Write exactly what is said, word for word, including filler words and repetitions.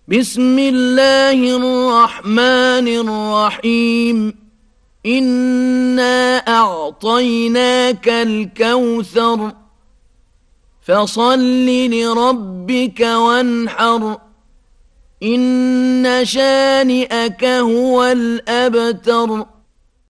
بسم الله الرحمن الرحيم إنا أعطيناك الكوثر فصل لربك وانحر إن شانئك هو الأبتر